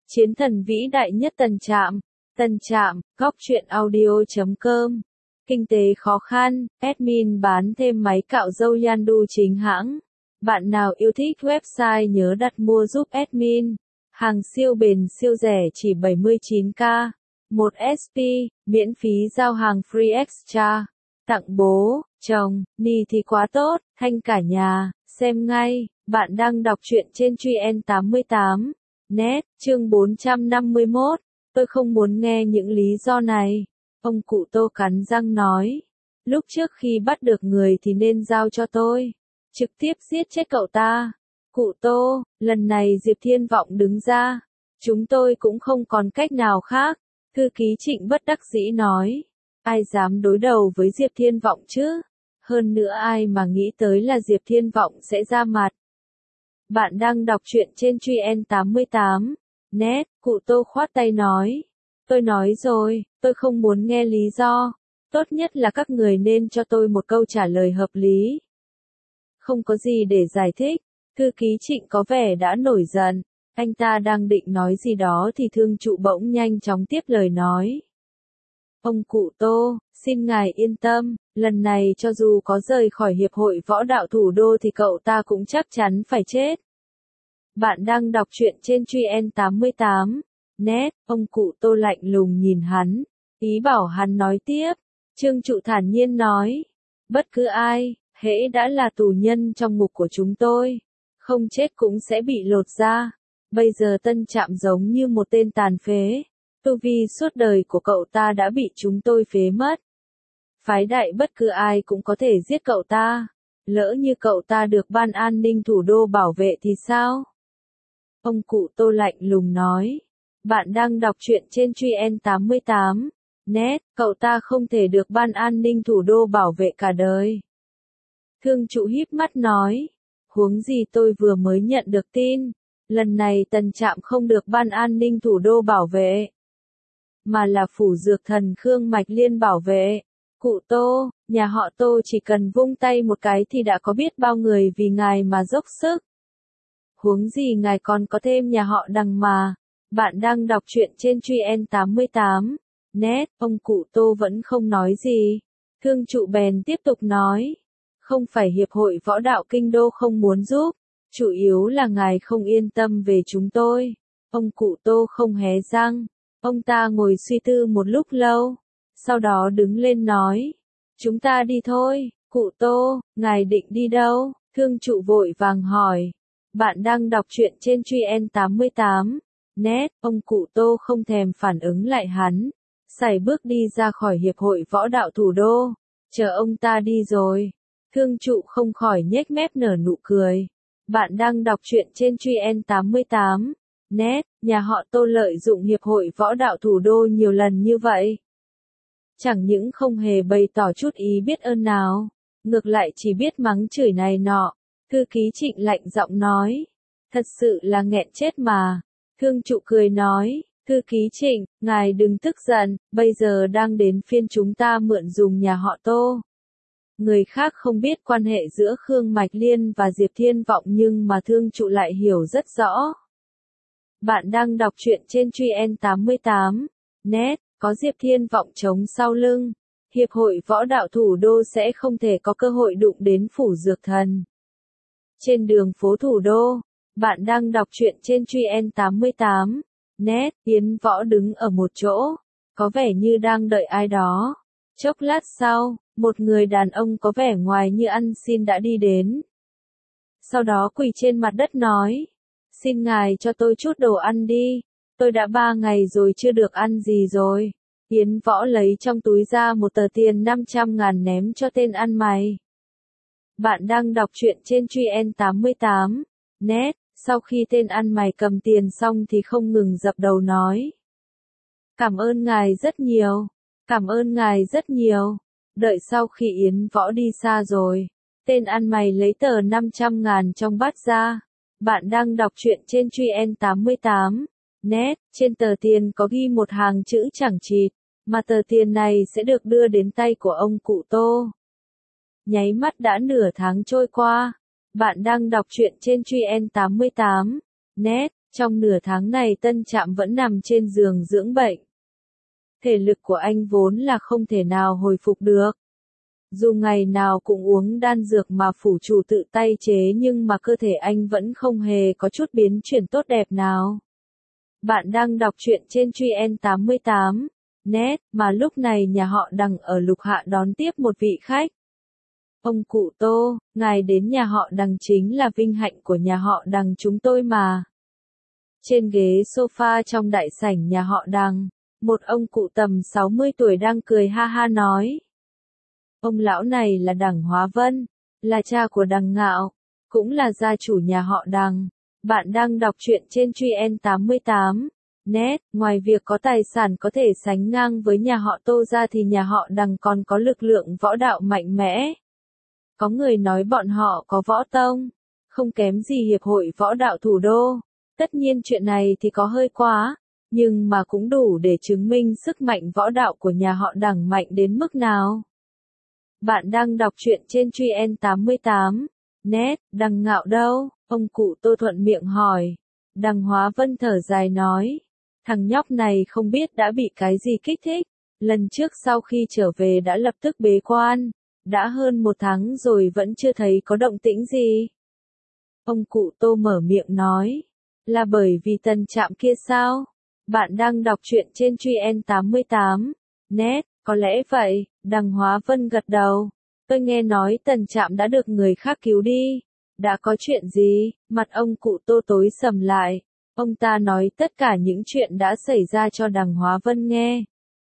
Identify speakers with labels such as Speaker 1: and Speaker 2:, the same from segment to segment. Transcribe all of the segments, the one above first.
Speaker 1: Chiến thần vĩ đại nhất Tân Trạm, góc truyện audio.com. Kinh tế khó khăn, admin bán thêm máy cạo râu Yandu chính hãng. Bạn nào yêu thích website nhớ đặt mua giúp admin. Hàng siêu bền siêu rẻ chỉ 79k. 1 SP, miễn phí giao hàng free extra. Tặng bố, chồng, ni thì quá tốt, thanh cả nhà, xem ngay. Bạn đang đọc truyện trên Truyện 88. Net, chương 451. Tôi không muốn nghe những lý do này. Ông cụ Tô cắn răng nói. Lúc trước khi bắt được người thì nên giao cho tôi. Trực tiếp giết chết cậu ta. Cụ Tô, lần này Diệp Thiên Vọng đứng ra. Chúng tôi cũng không còn cách nào khác. Thư ký Trịnh bất đắc dĩ nói. Ai dám đối đầu với Diệp Thiên Vọng chứ? Hơn nữa ai mà nghĩ tới là Diệp Thiên Vọng sẽ ra mặt. Bạn đang đọc truyện trên Truyện 88. Net, cụ Tô khoát tay nói. Tôi nói rồi, tôi không muốn nghe lý do. Tốt nhất là các người nên cho tôi một câu trả lời hợp lý. Không có gì để giải thích. Thư ký Trịnh có vẻ đã nổi giận. Anh ta đang định nói gì đó thì thương trụ bỗng nhanh chóng tiếp lời nói. Ông cụ Tô, xin ngài yên tâm, lần này cho dù có rời khỏi Hiệp hội Võ đạo Thủ đô thì cậu ta cũng chắc chắn phải chết. Bạn đang đọc truyện trên Truyện 88. Net, ông cụ Tô lạnh lùng nhìn hắn, ý bảo hắn nói tiếp. Trương Trụ thản nhiên nói, bất cứ ai, hễ đã là tù nhân trong ngục của chúng tôi, không chết cũng sẽ bị lột da. Bây giờ Tân Trạm giống như một tên tàn phế, tu vi suốt đời của cậu ta đã bị chúng tôi phế mất. Phái đại bất cứ ai cũng có thể giết cậu ta, lỡ như cậu ta được ban an ninh thủ đô bảo vệ thì sao? Ông cụ Tô lạnh lùng nói. Bạn đang đọc truyện trên Truyện 88. Net, cậu ta không thể được ban an ninh thủ đô bảo vệ cả đời. Thương trụ híp mắt nói. Huống gì tôi vừa mới nhận được tin. Lần này Tân Trạm không được ban an ninh thủ đô bảo vệ. Mà là phủ dược thần Khương Mạch Liên bảo vệ. Cụ Tô, nhà họ Tô chỉ cần vung tay một cái thì đã có biết bao người vì ngài mà dốc sức. Huống gì ngài còn có thêm nhà họ Đằng mà. Bạn đang đọc truyện trên Truyện 88. Net, ông cụ Tô vẫn không nói gì. Thương trụ bèn tiếp tục nói. Không phải Hiệp hội Võ đạo Kinh đô không muốn giúp. Chủ yếu là ngài không yên tâm về chúng tôi. Ông cụ Tô không hé răng. Ông ta ngồi suy tư một lúc lâu. Sau đó đứng lên nói. Chúng ta đi thôi. Cụ Tô, ngài định đi đâu? Thương trụ vội vàng hỏi. Bạn đang đọc truyện trên Truyện 88. Net, ông cụ Tô không thèm phản ứng lại hắn. Sải bước đi ra khỏi Hiệp hội Võ đạo Thủ đô. Chờ ông ta đi rồi. Thương trụ không khỏi nhếch mép nở nụ cười. Bạn đang đọc truyện trên Truyện 88. Net, nhà họ Tô lợi dụng Hiệp hội Võ đạo Thủ đô nhiều lần như vậy. Chẳng những không hề bày tỏ chút ý biết ơn nào. Ngược lại chỉ biết mắng chửi này nọ. Thư ký Trịnh lạnh giọng nói. Thật sự là nghẹn chết mà. Thương trụ cười nói. Thư ký Trịnh, ngài đừng tức giận, bây giờ đang đến phiên chúng ta mượn dùng nhà họ Tô. Người khác không biết quan hệ giữa Khương Mạch Liên và Diệp Thiên Vọng nhưng mà thương trụ lại hiểu rất rõ. Bạn đang đọc truyện trên Truyện 88. Net, có Diệp Thiên Vọng chống sau lưng. Hiệp hội Võ đạo Thủ đô sẽ không thể có cơ hội đụng đến phủ dược thần. Trên đường phố Thủ đô, bạn đang đọc truyện trên Truyện 88. Net, Yến Võ đứng ở một chỗ, có vẻ như đang đợi ai đó. Chốc lát sau, một người đàn ông có vẻ ngoài như ăn xin đã đi đến. Sau đó quỳ trên mặt đất nói, xin ngài cho tôi chút đồ ăn đi, tôi đã 3 ngày rồi chưa được ăn gì rồi. Yến Võ lấy trong túi ra một tờ tiền 500.000 ném cho tên ăn mày. Bạn đang đọc truyện trên Truyện 88. Net, sau khi tên ăn mày cầm tiền xong thì không ngừng dập đầu nói. Cảm ơn ngài rất nhiều. Cảm ơn ngài rất nhiều. Đợi sau khi Yến Võ đi xa rồi, tên ăn mày lấy tờ 500.000 trong bát ra. Bạn đang đọc truyện trên Truyện 88. Net, trên tờ tiền có ghi một hàng chữ chẳng chịt, mà tờ tiền này sẽ được đưa đến tay của ông cụ Tô. Nháy mắt đã nửa tháng trôi qua. Bạn đang đọc truyện trên Truyện 88. Net, Trong nửa tháng này Tân Trạm vẫn nằm trên giường dưỡng bệnh. Thể lực của anh vốn là không thể nào hồi phục được. Dù ngày nào cũng uống đan dược mà phủ chủ tự tay chế nhưng mà cơ thể anh vẫn không hề có chút biến chuyển tốt đẹp nào. Bạn đang đọc truyện trên Truyện 88 net, mà lúc này nhà họ Đằng ở Lục Hạ đón tiếp một vị khách. Ông cụ Tô, ngài đến nhà họ Đằng chính là vinh hạnh của nhà họ Đằng chúng tôi mà. Trên ghế sofa trong đại sảnh nhà họ Đằng, một ông cụ tầm 60 tuổi đang cười ha ha nói. Ông lão này là Đằng Hóa Vân, là cha của Đằng Ngạo, cũng là gia chủ nhà họ Đằng. Bạn đang đọc truyện trên Truyện 88 net, ngoài việc có tài sản có thể sánh ngang với nhà họ Tô ra thì nhà họ Đằng còn có lực lượng võ đạo mạnh mẽ. Có người nói bọn họ có võ tông, không kém gì hiệp hội võ đạo thủ đô. Tất nhiên chuyện này thì có hơi quá, nhưng mà cũng đủ để chứng minh sức mạnh võ đạo của nhà họ Đằng mạnh đến mức nào. Bạn đang đọc truyện trên Truyện 88 net, Đằng Ngạo đâu? Ông cụ Tô thuận miệng hỏi. Đằng Hóa Vân thở dài nói. Thằng nhóc này không biết đã bị cái gì kích thích. Lần trước sau khi trở về đã lập tức bế quan. Đã hơn 1 tháng rồi vẫn chưa thấy có động tĩnh gì. Ông cụ Tô mở miệng nói. Là bởi vì Tân Trạm kia sao? Bạn đang đọc truyện trên Truyện 88 net, có lẽ vậy. Đằng Hóa Vân gật đầu. Tôi nghe nói Tân Trạm đã được người khác cứu đi. Đã có chuyện gì? Mặt ông cụ Tô tối sầm lại. Ông ta nói tất cả những chuyện đã xảy ra cho Đằng Hóa Vân nghe.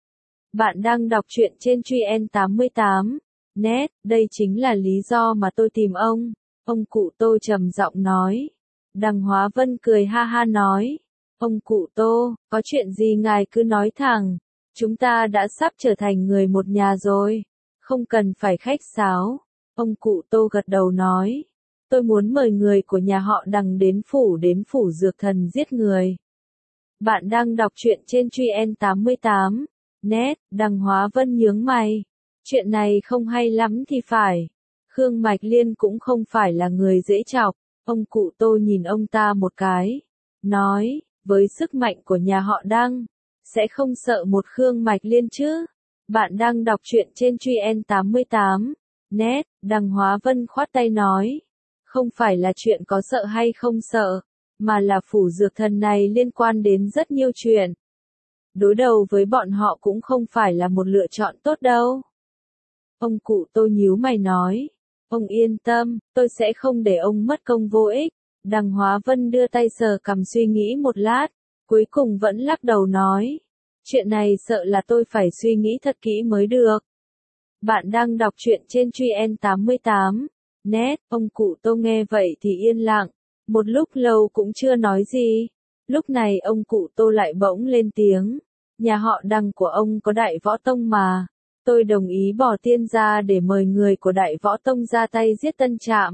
Speaker 1: Bạn đang đọc truyện trên Truyện 88 net, đây chính là lý do mà tôi tìm ông. Ông cụ Tô trầm giọng nói. Đằng Hóa Vân cười ha ha nói. Ông cụ Tô, có chuyện gì ngài cứ nói thẳng. Chúng ta đã sắp trở thành người một nhà rồi. Không cần phải khách sáo. Ông cụ Tô gật đầu nói. Tôi muốn mời người của nhà họ Đằng đến phủ dược thần giết người. Bạn đang đọc truyện trên Truyện 88 net, Đằng Hóa Vân nhướng mày. Chuyện này không hay lắm thì phải. Khương Mạch Liên cũng không phải là người dễ chọc. Ông cụ Tô nhìn ông ta một cái. Nói, với sức mạnh của nhà họ Đăng, sẽ không sợ một Khương Mạch Liên chứ. Bạn đang đọc truyện trên Truyện 88 net, Đằng Hóa Vân khoát tay nói. Không phải là chuyện có sợ hay không sợ, mà là phủ dược thần này liên quan đến rất nhiều chuyện. Đối đầu với bọn họ cũng không phải là một lựa chọn tốt đâu. Ông cụ Tô nhíu mày nói. Ông yên tâm, tôi sẽ không để ông mất công vô ích. Đằng Hóa Vân đưa tay sờ cằm suy nghĩ một lát, cuối cùng vẫn lắc đầu nói. Chuyện này sợ là tôi phải suy nghĩ thật kỹ mới được. Bạn đang đọc truyện trên Truyện 88 net, ông cụ Tô nghe vậy thì yên lặng, một lúc lâu cũng chưa nói gì. Lúc này ông cụ Tô lại bỗng lên tiếng. Nhà họ Đằng của ông có Đại Võ Tông mà. Tôi đồng ý bỏ tiền ra để mời người của Đại Võ Tông ra tay giết Tân Trạm.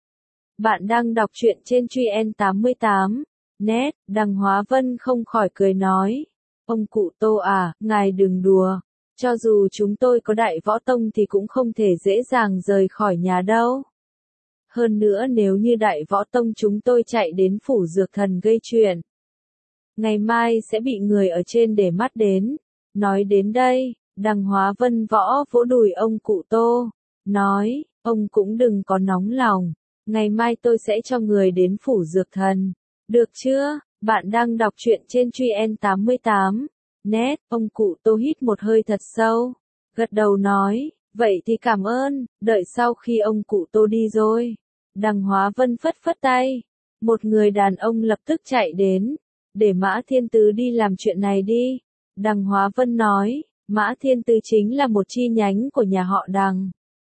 Speaker 1: Bạn đang đọc truyện trên Truyện 88 net, Đằng Hóa Vân không khỏi cười nói. Ông cụ Tô à, ngài đừng đùa. Cho dù chúng tôi có Đại Võ Tông thì cũng không thể dễ dàng rời khỏi nhà đâu. Hơn nữa nếu như Đại Võ Tông chúng tôi chạy đến phủ dược thần gây chuyện, ngày mai sẽ bị người ở trên để mắt đến. Nói đến đây, Đằng Hóa Vân vỗ đùi ông cụ Tô. Nói, ông cũng đừng có nóng lòng. Ngày mai tôi sẽ cho người đến phủ dược thần. Được chưa? Bạn đang đọc truyện trên Truyện 88 net, ông cụ Tô hít một hơi thật sâu. Gật đầu nói, vậy thì cảm ơn, đợi sau khi ông cụ Tô đi rồi. Đằng Hóa Vân phất phất tay. Một người đàn ông lập tức chạy đến. Để Mã Thiên Tứ đi làm chuyện này đi. Đằng Hóa Vân nói, Mã Thiên Tứ chính là một chi nhánh của nhà họ Đằng.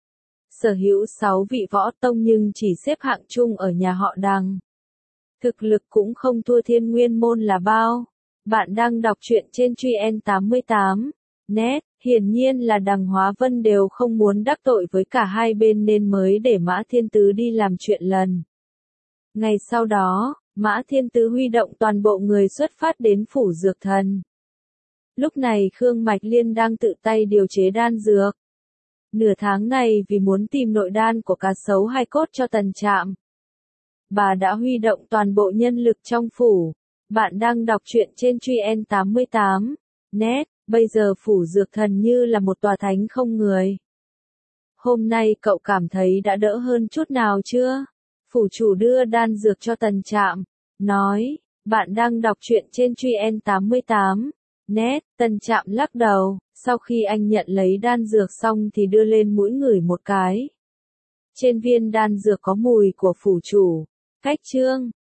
Speaker 1: Sở hữu 6 vị võ tông nhưng chỉ xếp hạng chung ở nhà họ Đằng. Thực lực cũng không thua Thiên Nguyên môn là bao. Bạn đang đọc truyện trên Truyện 88 net, hiển nhiên là Đằng Hóa Vân đều không muốn đắc tội với cả hai bên nên mới để Mã Thiên Tứ đi làm chuyện lần. Ngày sau đó, Mã Thiên Tứ huy động toàn bộ người xuất phát đến phủ dược thần. Lúc này Khương Mạch Liên đang tự tay điều chế đan dược. Nửa tháng này vì muốn tìm nội đan của cá sấu hai cốt cho Tần Trạm, bà đã huy động toàn bộ nhân lực trong phủ, Bạn đang đọc truyện trên Truyen 88 net, bây giờ phủ dược thần như là một tòa thánh không người. Hôm nay cậu cảm thấy đã đỡ hơn chút nào chưa? Phủ chủ đưa đan dược cho Tần Trạm, nói, bạn đang đọc truyện trên Truyen 88 net, Tần Trạm lắc đầu, sau khi anh nhận lấy đan dược xong thì đưa lên mũi ngửi một cái. Trên viên đan dược có mùi của phủ chủ. Cách chương